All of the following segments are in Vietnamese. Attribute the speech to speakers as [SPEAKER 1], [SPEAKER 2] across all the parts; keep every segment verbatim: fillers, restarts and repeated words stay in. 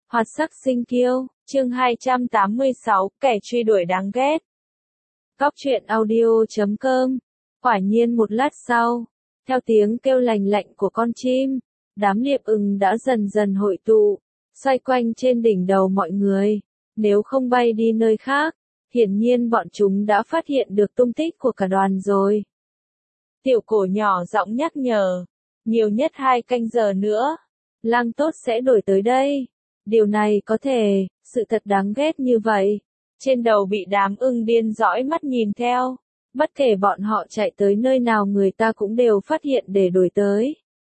[SPEAKER 1] Hoạt sắc sinh kiêu, chương hai trăm tám mươi sáu, kẻ truy đuổi đáng ghét. Góc truyện audio chấm com. Quả nhiên một lát sau, theo tiếng kêu lành lạnh của con chim, đám liệp ưng đã dần dần hội tụ, xoay quanh trên đỉnh đầu mọi người. Nếu không bay đi nơi khác, hiển nhiên bọn chúng đã phát hiện được tung tích của cả đoàn rồi. Tiểu cổ nhỏ giọng nhắc nhở, nhiều nhất hai canh giờ nữa, lang tốt sẽ đổi tới đây. Điều này có thể, sự thật đáng ghét như vậy. Trên đầu bị đám ưng điên dõi mắt nhìn theo. Bất kể bọn họ chạy tới nơi nào người ta cũng đều phát hiện để đuổi tới.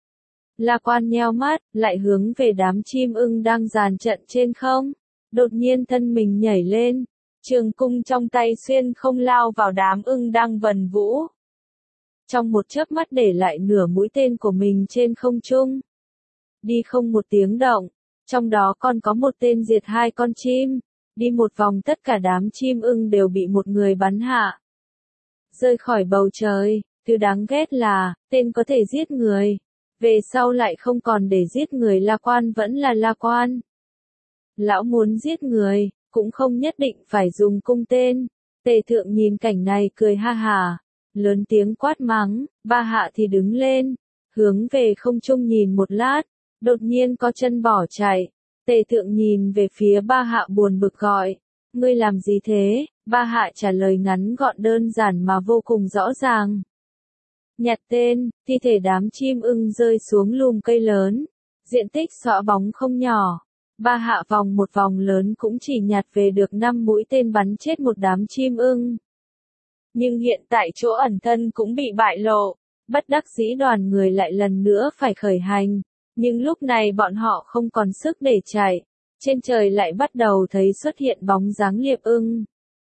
[SPEAKER 1] La Quan nheo mắt, lại hướng về đám chim ưng đang dàn trận trên không. Đột nhiên thân mình nhảy lên. Trường cung trong tay xuyên không lao vào đám ưng đang vần vũ. Trong một chớp mắt để lại nửa mũi tên của mình trên không trung. Đi không một tiếng động. Trong đó còn có một tên diệt hai con chim, đi một vòng tất cả đám chim ưng đều bị một người bắn hạ. Rơi khỏi bầu trời, thứ đáng ghét là, tên có thể giết người, về sau lại không còn để giết người. La Quan vẫn là La Quan. Lão muốn giết người, cũng không nhất định phải dùng cung tên. Tề Thượng nhìn cảnh này cười ha hả, lớn tiếng quát mắng, Ba Hạ thì đứng lên, hướng về không trung nhìn một lát. Đột nhiên có chân bỏ chạy. Tề Thượng nhìn về phía Ba Hạ buồn bực gọi. Ngươi làm gì thế? Ba Hạ trả lời ngắn gọn đơn giản mà vô cùng rõ ràng. Nhặt tên, thi thể đám chim ưng rơi xuống lùm cây lớn. Diện tích xõa bóng không nhỏ. Ba Hạ vòng một vòng lớn cũng chỉ nhặt về được năm mũi tên bắn chết một đám chim ưng. Nhưng hiện tại chỗ ẩn thân cũng bị bại lộ. Bất đắc dĩ đoàn người lại lần nữa phải khởi hành. Nhưng lúc này bọn họ không còn sức để chạy. Trên trời lại bắt đầu thấy xuất hiện bóng dáng liệp ưng.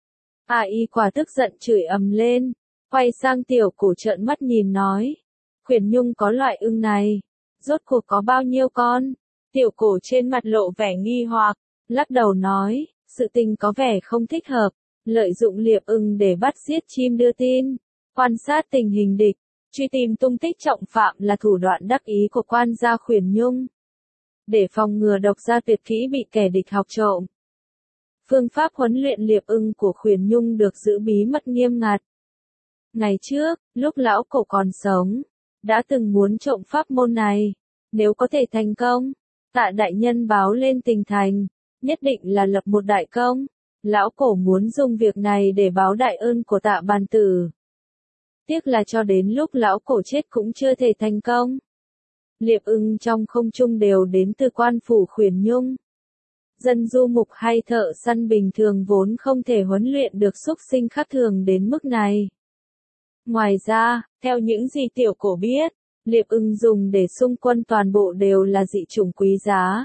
[SPEAKER 1] A Y quả tức giận chửi ầm lên. Quay sang tiểu cổ trợn mắt nhìn nói. Khuyển Nhung có loại ưng này. Rốt cuộc có bao nhiêu con? Tiểu cổ trên mặt lộ vẻ nghi hoặc. Lắc đầu nói. Sự tình có vẻ không thích hợp. Lợi dụng liệp ưng để bắt giết chim đưa tin. Quan sát tình hình địch. Truy tìm tung tích trọng phạm là thủ đoạn đắc ý của quan gia Khuyển Nhung. Để phòng ngừa độc gia tuyệt kỹ bị kẻ địch học trộm. Phương pháp huấn luyện liệp ưng của Khuyển Nhung được giữ bí mật nghiêm ngặt. Ngày trước, lúc lão cổ còn sống, đã từng muốn trộm pháp môn này. Nếu có thể thành công, Tạ đại nhân báo lên Tình Thành, nhất định là lập một đại công. Lão cổ muốn dùng việc này để báo đại ơn của Tạ bàn tử. Tiếc là cho đến lúc lão cổ chết cũng chưa thể thành công. Liệp ưng trong không trung đều đến từ quan phủ Khuyển Nhung. Dân du mục hay thợ săn bình thường vốn không thể huấn luyện được xúc sinh khác thường đến mức này. Ngoài ra, theo những gì tiểu cổ biết, liệp ưng dùng để xung quân toàn bộ đều là dị chủng quý giá.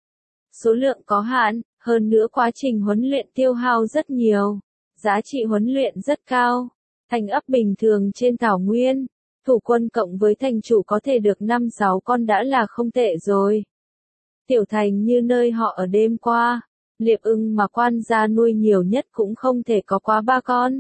[SPEAKER 1] Số lượng có hạn, hơn nữa quá trình huấn luyện tiêu hao rất nhiều, giá trị huấn luyện rất cao. Thành ấp bình thường trên thảo nguyên, thủ quân cộng với thành chủ có thể được năm sáu con đã là không tệ rồi. Tiểu thành như nơi họ ở đêm qua, liệp ưng mà quan gia nuôi nhiều nhất cũng không thể có quá ba con.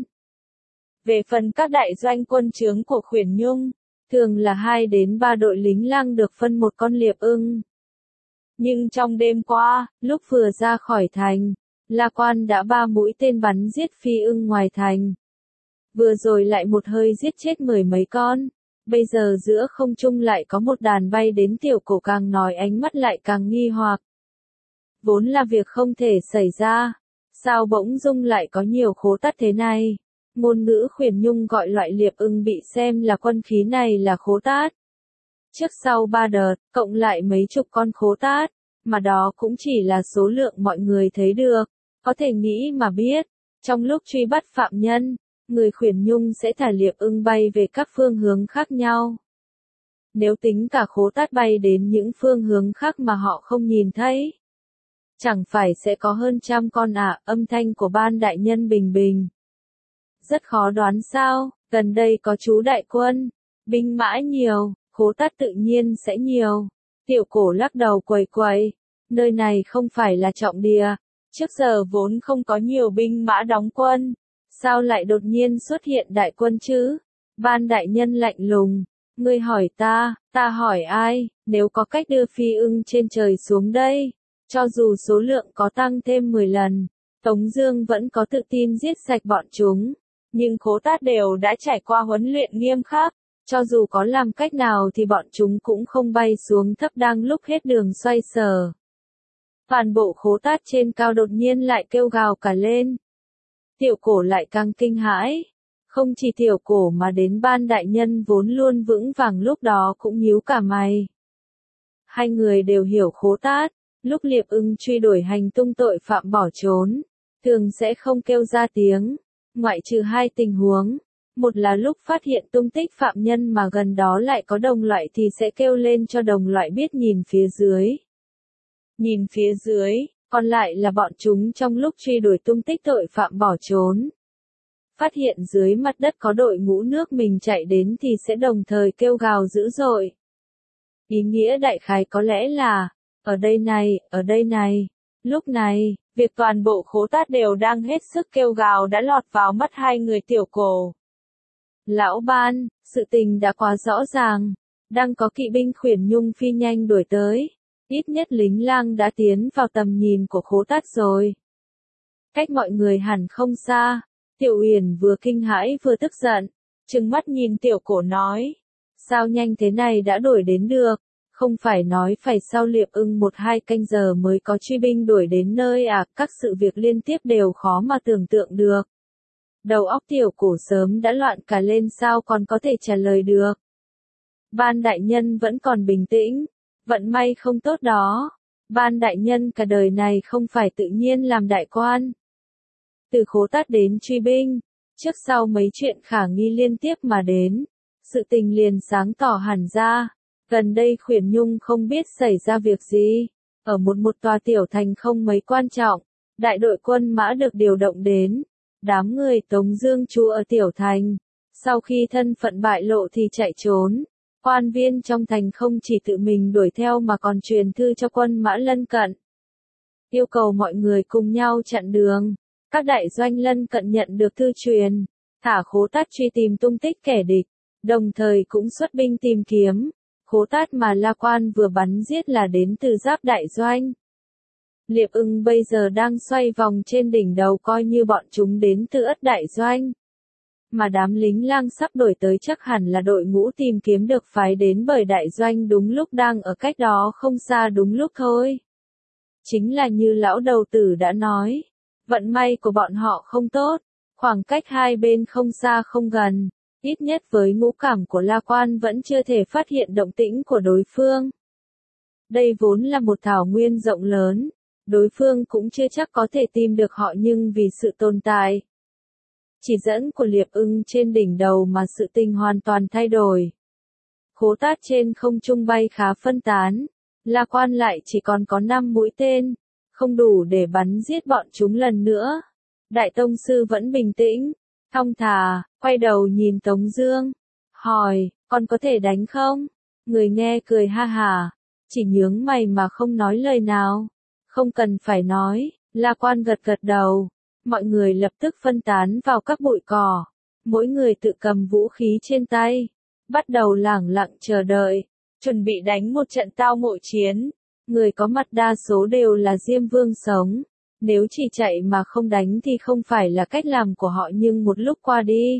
[SPEAKER 1] Về phần các đại doanh quân trướng của Khuyển Nhung, thường là hai đến ba đội lính lang được phân một con liệp ưng. Nhưng trong đêm qua, lúc vừa ra khỏi thành, La Quan đã ba mũi tên bắn giết phi ưng ngoài thành. Vừa rồi lại một hơi giết chết mười mấy con, bây giờ giữa không trung lại có một đàn bay đến. Tiểu cổ càng nói ánh mắt lại càng nghi hoặc. Vốn là việc không thể xảy ra, sao bỗng dưng lại có nhiều khố tát thế này? Ngôn ngữ Khuyển Nhung gọi loại liệp ưng bị xem là quân khí này là khố tát. Trước sau ba đợt, cộng lại mấy chục con khố tát, mà đó cũng chỉ là số lượng mọi người thấy được, có thể nghĩ mà biết, trong lúc truy bắt phạm nhân, người Khuyển Nhung sẽ thả liệp ưng bay về các phương hướng khác nhau. Nếu tính cả khố tát bay đến những phương hướng khác mà họ không nhìn thấy, chẳng phải sẽ có hơn trăm con ạ. Âm thanh của ban đại nhân bình bình. Rất khó đoán sao, gần đây có chú đại quân, binh mã nhiều, khố tát tự nhiên sẽ nhiều. Tiểu cổ lắc đầu quầy quầy, nơi này không phải là trọng địa, trước giờ vốn không có nhiều binh mã đóng quân. Sao lại đột nhiên xuất hiện đại quân chứ? Ban đại nhân lạnh lùng. Ngươi hỏi ta, ta hỏi ai? Nếu có cách đưa phi ưng trên trời xuống đây, Cho dù số lượng có tăng thêm mười lần, Tống Dương vẫn có tự tin giết sạch bọn chúng. Nhưng Khố Tát đều đã trải qua huấn luyện nghiêm khắc, cho dù có làm cách nào thì bọn chúng cũng không bay xuống thấp đang lúc hết đường xoay sở. Toàn bộ Khố Tát trên cao đột nhiên lại kêu gào cả lên. Tiểu Cổ lại càng kinh hãi. Không chỉ Tiểu Cổ mà đến Ban đại nhân vốn luôn vững vàng lúc đó cũng nhíu cả mày. Hai người đều hiểu Khố Tát, lúc Liệp Ưng truy đuổi hành tung tội phạm bỏ trốn, thường sẽ không kêu ra tiếng, ngoại trừ hai tình huống. Một là lúc phát hiện tung tích phạm nhân mà gần đó lại có đồng loại thì sẽ kêu lên cho đồng loại biết nhìn phía dưới. Nhìn phía dưới, còn lại là bọn chúng trong lúc truy đuổi tung tích tội phạm bỏ trốn. Phát hiện dưới mặt đất có đội ngũ nước mình chạy đến thì sẽ đồng thời kêu gào dữ dội. Ý nghĩa đại khái có lẽ là, ở đây này, ở đây này. Lúc này, việc toàn bộ Khố Tát đều đang hết sức kêu gào đã lọt vào mắt hai người Tiểu Cổ. Lão Ban, sự tình đã quá rõ ràng, đang có kỵ binh Khuyển Nhung phi nhanh đuổi tới, ít nhất lính lang đã tiến vào tầm nhìn của Khố Tát rồi. Cách mọi người hẳn không xa, Tiểu Uyển vừa kinh hãi vừa tức giận, trừng mắt nhìn Tiểu Cổ nói, sao nhanh thế này đã đuổi đến được, không phải nói phải sau Liệp Ưng một hai canh giờ mới có truy binh đuổi đến nơi à, các sự việc liên tiếp đều khó mà tưởng tượng được. Đầu óc Tiểu Cổ sớm đã loạn cả lên sao còn có thể trả lời được. Ban đại nhân vẫn còn bình tĩnh, vận may không tốt đó. Ban đại nhân cả đời này không phải tự nhiên làm đại quan. Từ Khố Tát đến truy binh, trước sau mấy chuyện khả nghi liên tiếp mà đến, sự tình liền sáng tỏ hẳn ra. Gần đây Khuyển Nhung không biết xảy ra việc gì, ở một một tòa tiểu thành không mấy quan trọng, đại đội quân mã được điều động đến. Đám người Tống Dương trú ở tiểu thành, sau khi thân phận bại lộ thì chạy trốn. Quan viên trong thành không chỉ tự mình đuổi theo mà còn truyền thư cho quân mã lân cận, yêu cầu mọi người cùng nhau chặn đường. Các đại doanh lân cận nhận được thư truyền, thả Khố Tát truy tìm tung tích kẻ địch, đồng thời cũng xuất binh tìm kiếm. Khố Tát mà La Quan vừa bắn giết là đến từ Giáp đại doanh. Liệp Ưng bây giờ đang xoay vòng trên đỉnh đầu coi như bọn chúng đến từ Ất đại doanh. Mà đám lính lang sắp đổi tới chắc hẳn là đội ngũ tìm kiếm được phái đến bởi đại doanh đúng lúc đang ở cách đó không xa đúng lúc thôi. Chính là như lão đầu tử đã nói, vận may của bọn họ không tốt, khoảng cách hai bên không xa không gần, ít nhất với ngũ cảm của La Quan vẫn chưa thể phát hiện động tĩnh của đối phương. Đây vốn là một thảo nguyên rộng lớn, đối phương cũng chưa chắc có thể tìm được họ nhưng vì sự tồn tại chỉ dẫn của Liệp Ưng trên đỉnh đầu mà sự tình hoàn toàn thay đổi. Khố Tát trên không trung bay khá phân tán, La Quan lại chỉ còn có năm mũi tên, không đủ để bắn giết bọn chúng lần nữa. Đại tông sư vẫn bình tĩnh, thong thả, quay đầu nhìn Tống Dương, hỏi, còn có thể đánh không? Người nghe cười ha hả, chỉ nhướng mày mà không nói lời nào. Không cần phải nói, La Quan gật gật đầu. Mọi người lập tức phân tán vào các bụi cỏ, mỗi người tự cầm vũ khí trên tay, bắt đầu lẳng lặng chờ đợi, chuẩn bị đánh một trận tao ngộ chiến. Người có mặt đa số đều là Diêm Vương sống, nếu chỉ chạy mà không đánh thì không phải là cách làm của họ nhưng một lúc qua đi.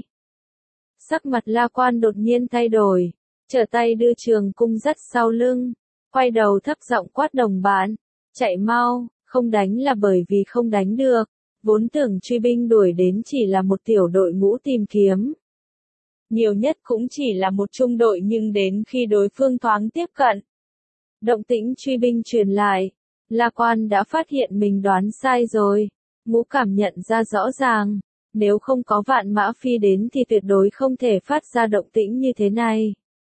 [SPEAKER 1] Sắc mặt La Quan đột nhiên thay đổi, trở tay đưa trường cung dắt sau lưng, quay đầu thấp giọng quát đồng bạn, chạy mau, không đánh là bởi vì không đánh được. Vốn tưởng truy binh đuổi đến chỉ là một tiểu đội ngũ tìm kiếm. Nhiều nhất cũng chỉ là một trung đội nhưng đến khi đối phương thoáng tiếp cận. Động tĩnh truy binh truyền lại, La Quan đã phát hiện mình đoán sai rồi. Ngũ cảm nhận ra rõ ràng, nếu không có vạn mã phi đến thì tuyệt đối không thể phát ra động tĩnh như thế này.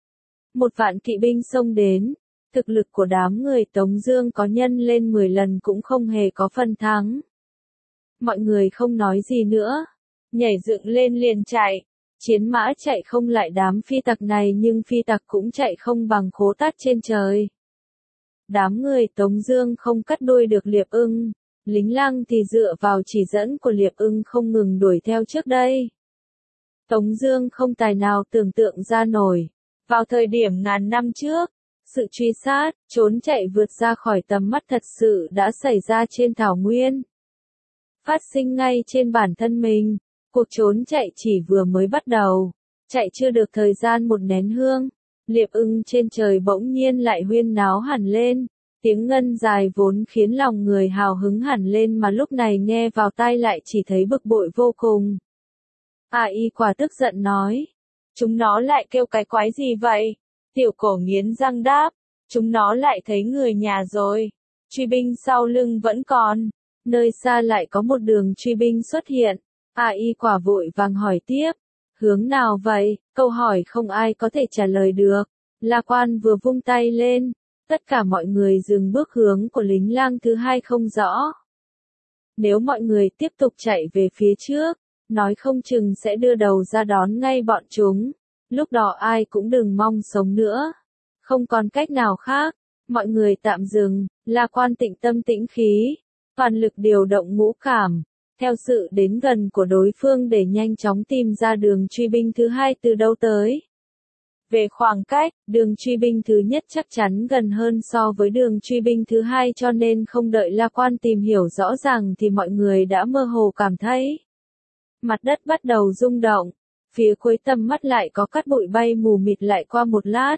[SPEAKER 1] Một vạn kỵ binh xông đến, thực lực của đám người Tống Dương có nhân lên mười lần cũng không hề có phần thắng. Mọi người không nói gì nữa, nhảy dựng lên liền chạy. Chiến mã chạy không lại đám phi tặc này nhưng phi tặc cũng chạy không bằng Khố Tát trên trời. Đám người Tống Dương không cắt đuôi được Liệp Ưng, lính lang thì dựa vào chỉ dẫn của Liệp Ưng không ngừng đuổi theo trước đây. Tống Dương không tài nào tưởng tượng ra nổi, vào thời điểm ngàn năm trước, Sự truy sát, trốn chạy vượt ra khỏi tầm mắt thật sự đã xảy ra trên thảo nguyên. Phát sinh ngay trên bản thân mình, cuộc trốn chạy chỉ vừa mới bắt đầu. Chạy chưa được thời gian một nén hương, liệp ưng trên trời bỗng nhiên lại huyên náo hẳn lên. Tiếng ngân dài vốn khiến lòng người hào hứng hẳn lên mà lúc này nghe vào tai lại chỉ thấy bực bội vô cùng. A Y quả tức giận nói. Chúng nó lại kêu cái quái gì vậy? Tiểu cổ nghiến răng đáp. Chúng nó lại thấy người nhà rồi. Truy binh sau lưng vẫn còn. Nơi xa lại có một đường truy binh xuất hiện. A Y quả vội vàng hỏi tiếp. Hướng nào vậy? Câu hỏi không ai có thể trả lời được. La Quan vừa vung tay lên. Tất cả mọi người dừng bước hướng của lính lang thứ hai không rõ. Nếu mọi người tiếp tục chạy về phía trước, nói không chừng sẽ đưa đầu ra đón ngay bọn chúng. Lúc đó ai cũng đừng mong sống nữa. Không còn cách nào khác, mọi người tạm dừng, La Quan tịnh tâm tĩnh khí, toàn lực điều động ngũ cảm, theo sự đến gần của đối phương để nhanh chóng tìm ra đường truy binh thứ hai từ đâu tới. Về khoảng cách, đường truy binh thứ nhất chắc chắn gần hơn so với đường truy binh thứ hai cho nên không đợi La Quan tìm hiểu rõ ràng thì mọi người đã mơ hồ cảm thấy. Mặt đất bắt đầu rung động, phía cuối tầm mắt lại có cát bụi bay mù mịt lại qua một lát.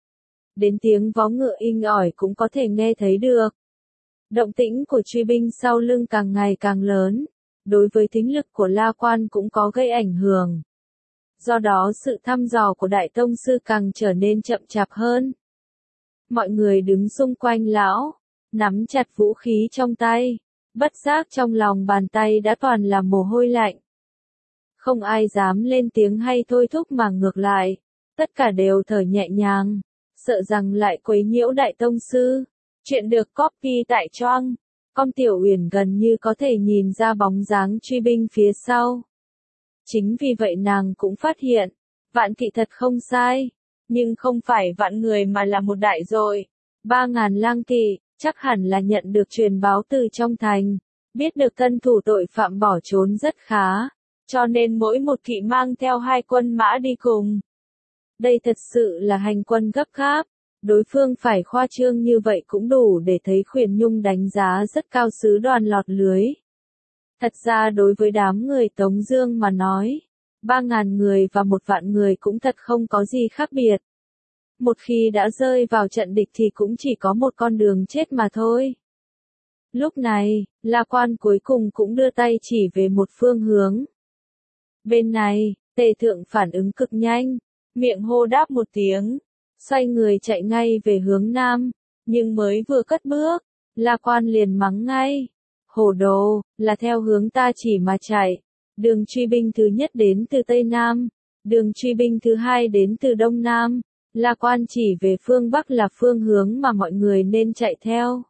[SPEAKER 1] Đến tiếng vó ngựa inh ỏi cũng có thể nghe thấy được. Động tĩnh của truy binh sau lưng càng ngày càng lớn, đối với thính lực của La Quan cũng có gây ảnh hưởng. Do đó sự thăm dò của Đại Tông Sư càng trở nên chậm chạp hơn. Mọi người đứng xung quanh lão, nắm chặt vũ khí trong tay, bất giác trong lòng bàn tay đã toàn là mồ hôi lạnh. Không ai dám lên tiếng hay thôi thúc mà ngược lại, tất cả đều thở nhẹ nhàng, sợ rằng lại quấy nhiễu Đại Tông Sư. Chuyện được copy tại Choang, con Tiểu Uyển gần như có thể nhìn ra bóng dáng truy binh phía sau. Chính vì vậy nàng cũng phát hiện, Vạn Kỵ thật không sai, nhưng không phải vạn người mà là một đại rồi. Ba ngàn lang kỵ, chắc hẳn là nhận được truyền báo từ trong thành, biết được thân thủ tội phạm bỏ trốn rất khá, cho nên mỗi một kỵ mang theo hai quân mã đi cùng. Đây thật sự là hành quân gấp gáp, đối phương phải khoa trương như vậy cũng đủ để thấy Khuyển Nhung đánh giá rất cao sứ đoàn lọt lưới. Thật ra đối với đám người Tống Dương mà nói, ba ngàn người và một vạn người cũng thật không có gì khác biệt. Một khi đã rơi vào trận địch thì cũng chỉ có một con đường chết mà thôi. Lúc này, La Quan cuối cùng cũng đưa tay chỉ về một phương hướng. Bên này, Tề Thượng phản ứng cực nhanh, miệng hô đáp một tiếng, xoay người chạy ngay về hướng nam, nhưng mới vừa cất bước, La Quan liền mắng ngay. Hồ đồ, là theo hướng ta chỉ mà chạy. Đường truy binh thứ nhất đến từ Tây Nam, đường truy binh thứ hai đến từ Đông Nam. La Quan chỉ về phương Bắc là phương hướng mà mọi người nên chạy theo.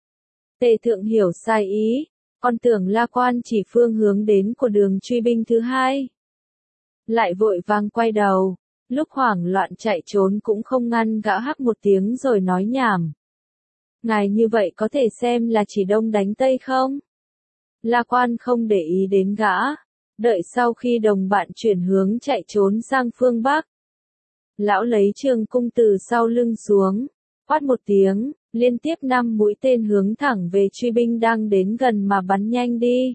[SPEAKER 1] Tề Thượng hiểu sai ý, con tưởng La Quan chỉ phương hướng đến của đường truy binh thứ hai. Lại vội vàng quay đầu, lúc hoảng loạn chạy trốn cũng không ngăn gã hắc một tiếng rồi nói nhảm. Ngài như vậy có thể xem là chỉ Đông đánh Tây không? La Quan không để ý đến gã, đợi sau khi đồng bạn chuyển hướng chạy trốn sang phương Bắc. Lão lấy trường cung từ sau lưng xuống, quát một tiếng, liên tiếp năm mũi tên hướng thẳng về truy binh đang đến gần mà bắn nhanh đi.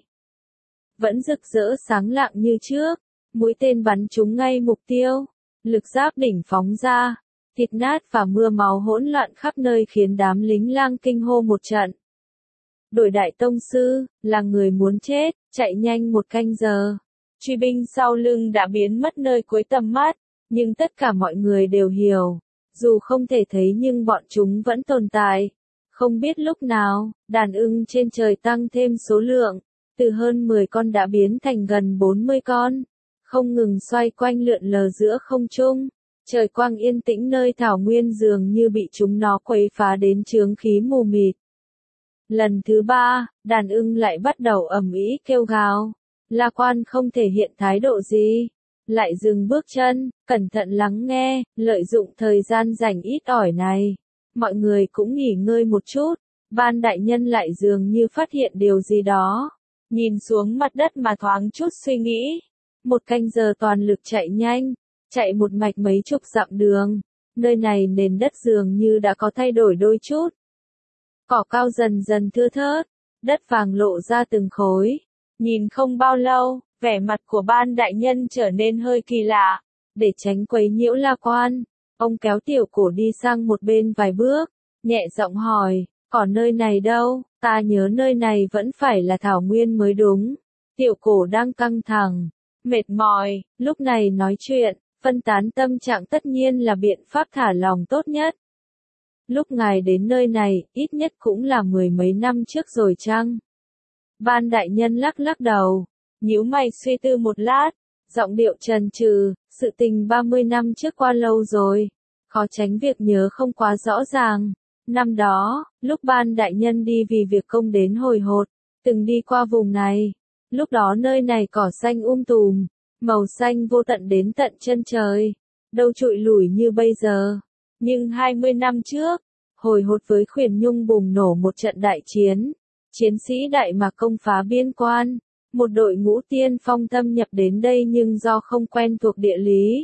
[SPEAKER 1] Vẫn rực rỡ sáng lạng như trước, mũi tên bắn trúng ngay mục tiêu, lực giáp đỉnh phóng ra, thịt nát và mưa máu hỗn loạn khắp nơi khiến đám lính lang kinh hô một trận. Đổi Đại Tông Sư, là người muốn chết, chạy nhanh một canh giờ. Truy binh sau lưng đã biến mất nơi cuối tầm mắt, nhưng tất cả mọi người đều hiểu, dù không thể thấy nhưng bọn chúng vẫn tồn tại. Không biết lúc nào, đàn ưng trên trời tăng thêm số lượng, từ hơn mười con đã biến thành gần bốn mươi con, không ngừng xoay quanh lượn lờ giữa không trung. Trời quang yên tĩnh nơi thảo nguyên dường như bị chúng nó quấy phá đến chướng khí mù mịt. Lần thứ ba, đàn ưng lại bắt đầu ầm ĩ kêu gào. La Quan không thể hiện thái độ gì, lại dừng bước chân, cẩn thận lắng nghe, lợi dụng thời gian rảnh ít ỏi này. Mọi người cũng nghỉ ngơi một chút, Ban đại nhân lại dường như phát hiện điều gì đó. Nhìn xuống mặt đất mà thoáng chút suy nghĩ. Một canh giờ toàn lực chạy nhanh, chạy một mạch mấy chục dặm đường, nơi này nền đất dường như đã có thay đổi đôi chút. Cỏ cao dần dần thưa thớt, đất vàng lộ ra từng khối. Nhìn không bao lâu, vẻ mặt của ban đại nhân trở nên hơi kỳ lạ. Để tránh quấy nhiễu La Quan, ông kéo tiểu cổ đi sang một bên vài bước, nhẹ giọng hỏi, còn nơi này đâu, ta nhớ nơi này vẫn phải là thảo nguyên mới đúng. Tiểu cổ đang căng thẳng, mệt mỏi, lúc này nói chuyện, phân tán tâm trạng tất nhiên là biện pháp thả lòng tốt nhất. Lúc ngài đến nơi này, ít nhất cũng là mười mấy năm trước rồi chăng? Ban đại nhân lắc lắc đầu, nhíu mày suy tư một lát, giọng điệu trần trừ, sự tình ba mươi năm trước qua lâu rồi, khó tránh việc nhớ không quá rõ ràng. Năm đó, lúc ban đại nhân đi vì việc công đến Hồi Hột, từng đi qua vùng này, lúc đó nơi này cỏ xanh um tùm, màu xanh vô tận đến tận chân trời, đâu trụi lủi như bây giờ. Nhưng hai mươi năm trước, Hồi Hột với Khuyển Nhung bùng nổ một trận đại chiến, chiến sĩ Đại Mạc công phá biên quan, một đội ngũ tiên phong thâm nhập đến đây nhưng do không quen thuộc địa lý,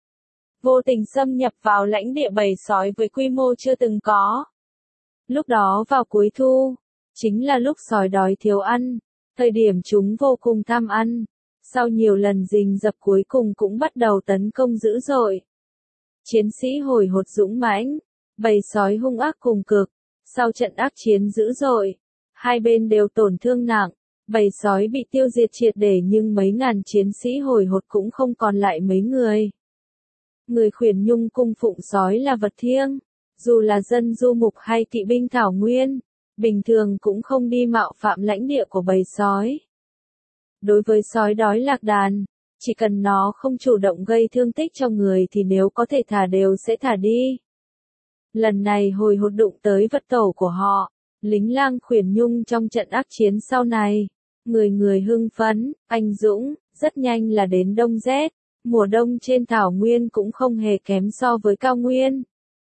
[SPEAKER 1] vô tình xâm nhập vào lãnh địa bầy sói với quy mô chưa từng có. Lúc đó vào cuối thu, chính là lúc sói đói thiếu ăn, thời điểm chúng vô cùng tham ăn, sau nhiều lần rình rập cuối cùng cũng bắt đầu tấn công dữ dội. Chiến sĩ Hồi Hột dũng mãnh, bầy sói hung ác cùng cực, sau trận ác chiến dữ dội, hai bên đều tổn thương nặng, bầy sói bị tiêu diệt triệt để nhưng mấy ngàn chiến sĩ Hồi Hột cũng không còn lại mấy người. Người Khuyển Nhung cung phụng sói là vật thiêng, dù là dân du mục hay kỵ binh thảo nguyên, bình thường cũng không đi mạo phạm lãnh địa của bầy sói. Đối với sói đói lạc đàn, chỉ cần nó không chủ động gây thương tích cho người thì nếu có thể thả đều sẽ thả đi. Lần này Hồi Hột đụng tới vật tổ của họ, lính lang Khuyển Nhung trong trận ác chiến sau này, người người hưng phấn, anh dũng, rất nhanh là đến đông rét, mùa đông trên thảo nguyên cũng không hề kém so với cao nguyên.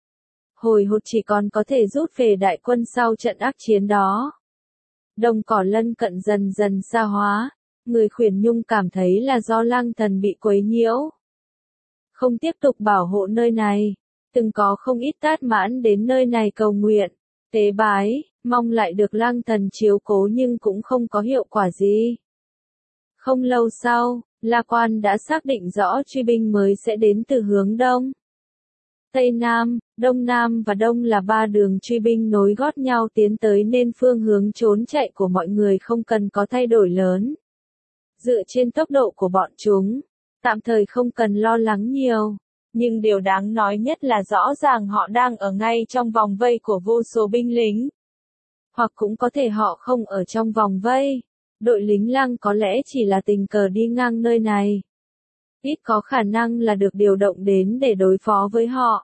[SPEAKER 1] Hồi Hột chỉ còn có thể rút về đại quân sau trận ác chiến đó. Đồng cỏ lân cận dần dần xa hóa, người Khuyển Nhung cảm thấy là do lang thần bị quấy nhiễu, không tiếp tục bảo hộ nơi này, từng có không ít tát mãn đến nơi này cầu nguyện, tế bái, mong lại được lang thần chiếu cố nhưng cũng không có hiệu quả gì. Không lâu sau, La Quan đã xác định rõ truy binh mới sẽ đến từ hướng Đông, Tây Nam, Đông Nam và Đông là ba đường truy binh nối gót nhau tiến tới nên phương hướng trốn chạy của mọi người không cần có thay đổi lớn. Dựa trên tốc độ của bọn chúng, tạm thời không cần lo lắng nhiều, nhưng điều đáng nói nhất là rõ ràng họ đang ở ngay trong vòng vây của vô số binh lính. Hoặc cũng có thể họ không ở trong vòng vây, đội lính lang có lẽ chỉ là tình cờ đi ngang nơi này. Ít có khả năng là được điều động đến để đối phó với họ.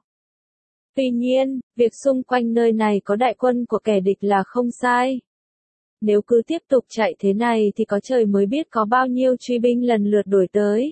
[SPEAKER 1] Tuy nhiên, việc xung quanh nơi này có đại quân của kẻ địch là không sai. Nếu cứ tiếp tục chạy thế này thì có trời mới biết có bao nhiêu truy binh lần lượt đuổi tới.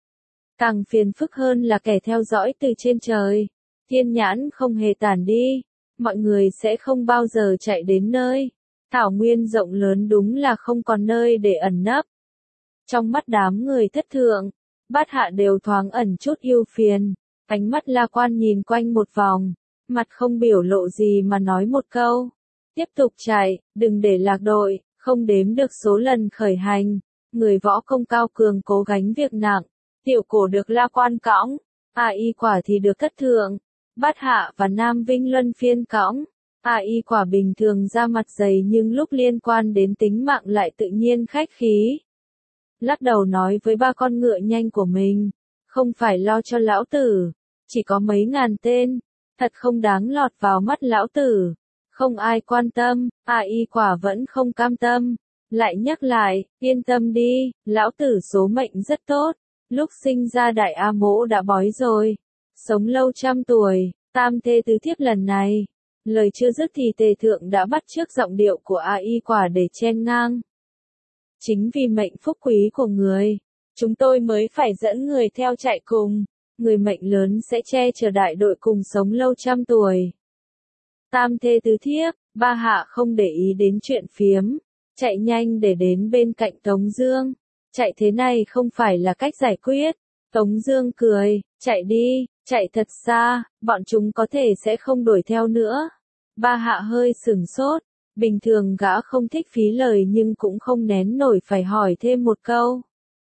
[SPEAKER 1] Càng phiền phức hơn là kẻ theo dõi từ trên trời, thiên nhãn không hề tản đi, mọi người sẽ không bao giờ chạy đến nơi. Thảo nguyên rộng lớn đúng là không còn nơi để ẩn nấp. Trong mắt đám người thất thượng, bát hạ đều thoáng ẩn chút ưu phiền, ánh mắt La Quan nhìn quanh một vòng, mặt không biểu lộ gì mà nói một câu. Tiếp tục chạy, đừng để lạc đội, không đếm được số lần khởi hành. Người võ công cao cường cố gánh việc nặng, tiểu cổ được La Quan cõng, A Y quả thì được thất thượng, bát hạ và Nam Vinh luân phiên cõng. A Y quả bình thường ra mặt dày nhưng lúc liên quan đến tính mạng lại tự nhiên khách khí. Lắc đầu nói với ba con ngựa nhanh của mình, không phải lo cho lão tử, chỉ có mấy ngàn tên, thật không đáng lọt vào mắt lão tử. Không ai quan tâm, A Y quả vẫn không cam tâm, lại nhắc lại, yên tâm đi, lão tử số mệnh rất tốt, lúc sinh ra đại A Mỗ đã bói rồi, sống lâu trăm tuổi, tam thê tứ thiếp lần này. Lời chưa dứt thì tề thượng đã bắt chước giọng điệu của A Y quả để chen ngang. Chính vì mệnh phúc quý của người, chúng tôi mới phải dẫn người theo chạy cùng, người mệnh lớn sẽ che chở đại đội cùng sống lâu trăm tuổi. Tam thê tứ thiếp, ba hạ không để ý đến chuyện phiếm, chạy nhanh để đến bên cạnh Tống Dương. Chạy thế này không phải là cách giải quyết. Tống Dương cười, chạy đi, Chạy thật xa, bọn chúng có thể sẽ không đuổi theo nữa. Ba Hạ hơi sửng sốt, bình thường gã không thích phí lời nhưng cũng không nén nổi phải hỏi thêm một câu.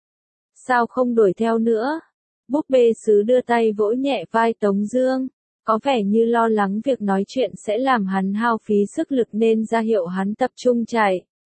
[SPEAKER 1] Sao không đuổi theo nữa? Búp bê sứ đưa tay vỗ nhẹ vai Tống Dương, có vẻ như lo lắng việc nói chuyện sẽ làm hắn hao phí sức lực nên ra hiệu hắn tập trung chạy.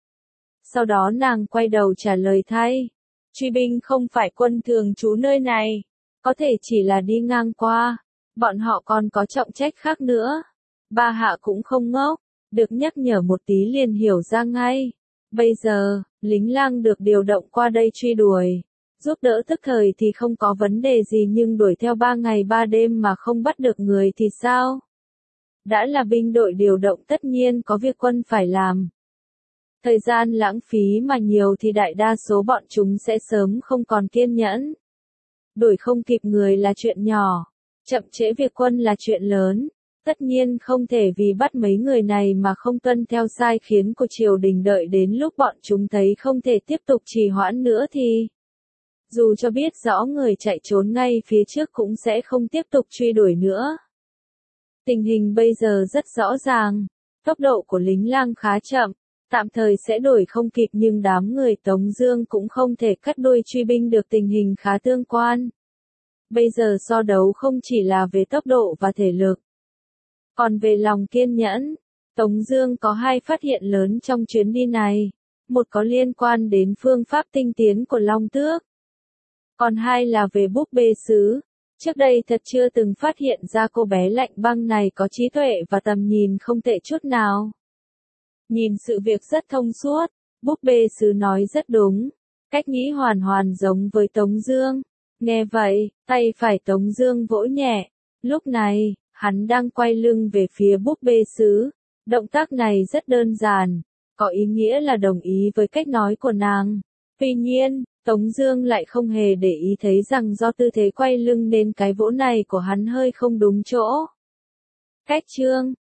[SPEAKER 1] Sau đó nàng quay đầu trả lời thay. Truy binh không phải quân thường trú nơi này, có thể chỉ là đi ngang qua, bọn họ còn có trọng trách khác nữa. Ba Hạ cũng không ngốc, được nhắc nhở một tí liền hiểu ra ngay. Bây giờ, lính lang được điều động qua đây truy đuổi, giúp đỡ tức thời thì không có vấn đề gì nhưng đuổi theo ba ngày ba đêm mà không bắt được người thì sao? Đã là binh đội điều động tất nhiên có việc quân phải làm. Thời gian lãng phí mà nhiều thì đại đa số bọn chúng sẽ sớm không còn kiên nhẫn. Đuổi không kịp người là chuyện nhỏ, chậm trễ việc quân là chuyện lớn. Tất nhiên không thể vì bắt mấy người này mà không tuân theo sai khiến của triều đình, đợi đến lúc bọn chúng thấy không thể tiếp tục trì hoãn nữa thì, dù cho biết rõ người chạy trốn ngay phía trước cũng sẽ không tiếp tục truy đuổi nữa. Tình hình bây giờ rất rõ ràng, tốc độ của lính lang khá chậm, tạm thời sẽ đuổi không kịp nhưng đám người Tống Dương cũng không thể cắt đuôi truy binh được, tình hình khá tương quan. Bây giờ so đấu không chỉ là về tốc độ và thể lực, còn về lòng kiên nhẫn. Tống Dương có hai phát hiện lớn trong chuyến đi này, một có liên quan đến phương pháp tinh tiến của Long Tước, còn hai là về búp bê sứ. Trước đây thật chưa từng phát hiện ra cô bé lạnh băng này có trí tuệ và tầm nhìn không tệ chút nào. Nhìn sự việc rất thông suốt, búp bê sứ nói rất đúng, cách nghĩ hoàn hoàn giống với Tống Dương. Nghe vậy, tay phải Tống Dương vỗ nhẹ, lúc này, hắn đang quay lưng về phía búp bê sứ. Động tác này rất đơn giản, có ý nghĩa là đồng ý với cách nói của nàng. Tuy nhiên, Tống Dương lại không hề để ý thấy rằng do tư thế quay lưng nên cái vỗ này của hắn hơi không đúng chỗ. Cách chương